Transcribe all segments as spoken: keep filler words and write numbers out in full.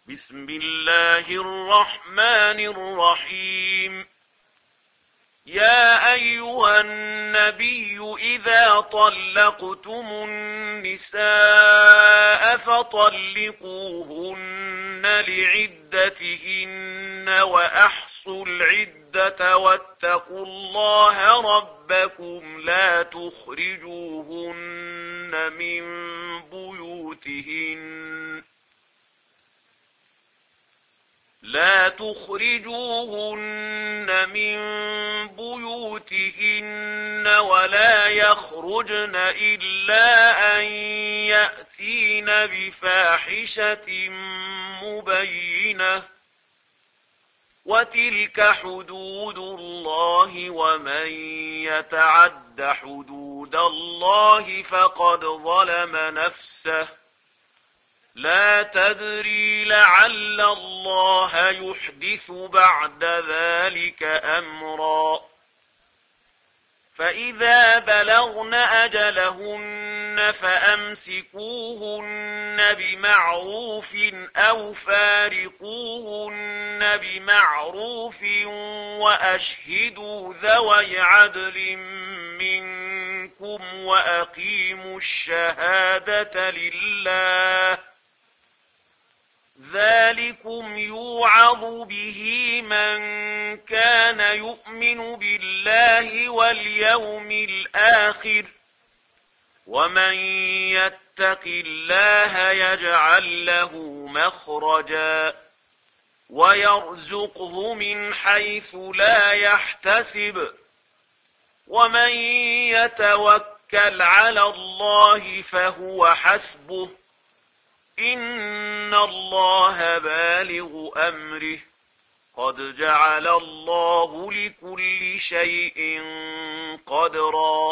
بسم الله الرحمن الرحيم. يا أيها النبي إذا طلقتم النساء فطلقوهن لعدتهن وأحصوا العدة واتقوا الله ربكم لا تخرجوهن من بيوتهن لا تخرجوهن من بيوتهن ولا يخرجن إلا أن يأتين بفاحشة مبينة وتلك حدود الله ومن يتعد حدود الله فقد ظلم نفسه لا تدري لعل الله يحدث بعد ذلك أمرا. فإذا بلغن أجلهن فأمسكوهن بمعروف أو فارقوهن بمعروف وأشهدوا ذوي عدل منكم وأقيموا الشهادة لله ذلكم يوعظ به من كان يؤمن بالله واليوم الآخر ومن يتق الله يجعل له مخرجا ويرزقه من حيث لا يحتسب ومن يتوكل على الله فهو حسبه إن الله بالغ أمره قد جعل الله لكل شيء قدرا.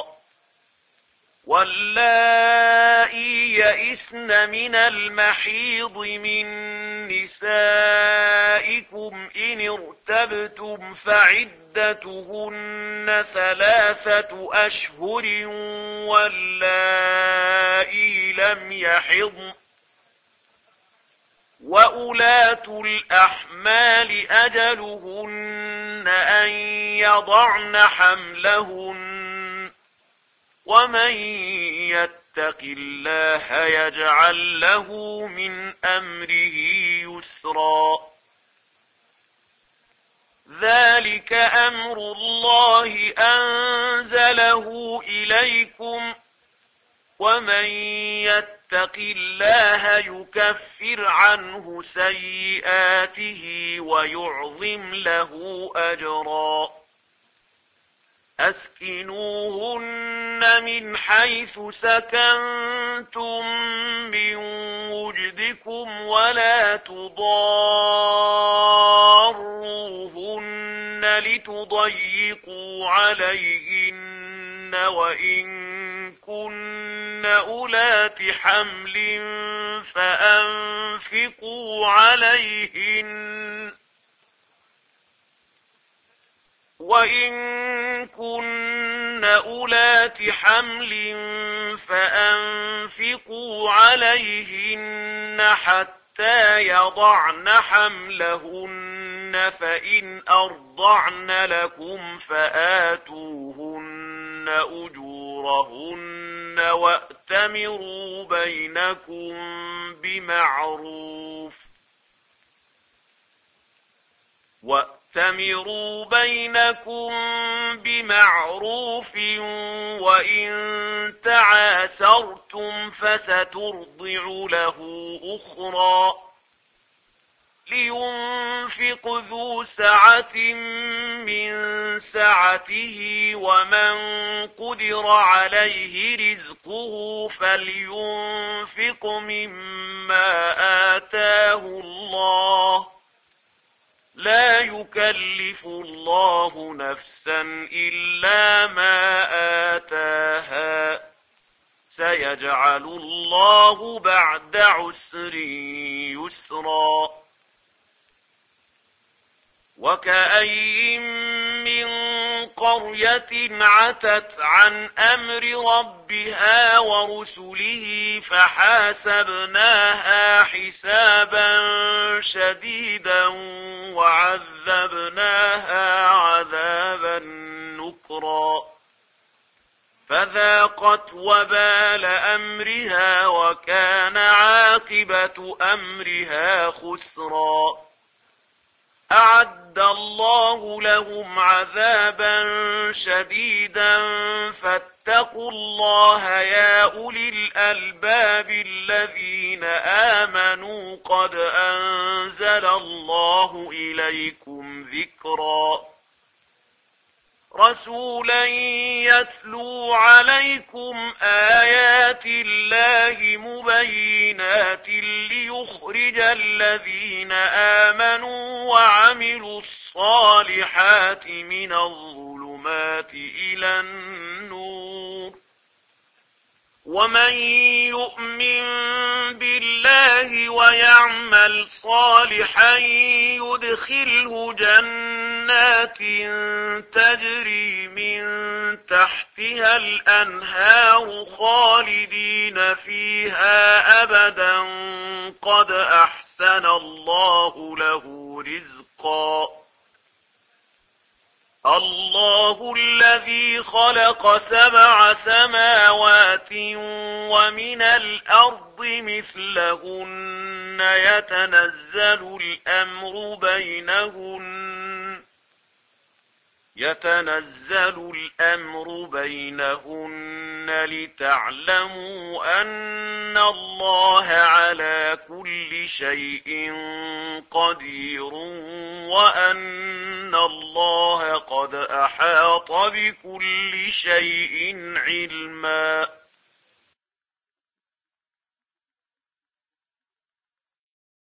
واللائي يئسن من المحيض من نسائكم إن ارتبتم فعدتهن ثلاثة أشهر واللائي لم يحضن وأولاة الأحمال أجلهن أن يضعن حملهن ومن يتق الله يجعل له من أمره يسرا. ذلك أمر الله أنزله إليكم ومن يتق الله يكفر عنه سيئاته ويعظم له أجرا. أسكنوهن من حيث سكنتم من وجدكم ولا تضاروهن لتضيقوا عليهن وإن كن أولات حمل فأنفقوا عليهن وإن كن أولات حمل فأنفقوا عليهن حتى يضعن حملهن فإن أرضعن لكم فآتوهن أجورهن وأتمروا بينكم بمعروف وأتمروا بينكم بمعروف وإن تعاسرتم فسترضع له أخرى لينفق ذو سعة من سعته ومن قدر عليه رزقه فلينفق مما آتاه الله لا يكلف الله نفسا إلا ما آتاها سيجعل الله بعد عسر يسرا. وكأين من قرية عتت عن أمر ربها ورسله فحاسبناها حسابا شديدا وعذبناها عذابا نكرا فذاقت وبال أمرها وكان عاقبة أمرها خسرا أعد الله لهم عذابا شديدا فاتقوا الله يا أولي الألباب الذين آمنوا قد أنزل الله إليكم ذكرا رسولا يتلو عليكم آيات الله مبينات ليخرج الذين آمنوا وعملوا الصالحات من الظلمات إلى النور ومن يؤمن بالله ويعمل صالحا يدخله جنات تجري من تحتها الأنهار خالدين فيها أبدا قد أحسن الله له رزقا الله الذي خلق سبع سماوات ومن الأرض مثلهن يتنزل الأمر بينهن يتنزل الأمر بينهن لتعلموا أن الله على كل شيء قدير وأن الله قد أحاط بكل شيء علما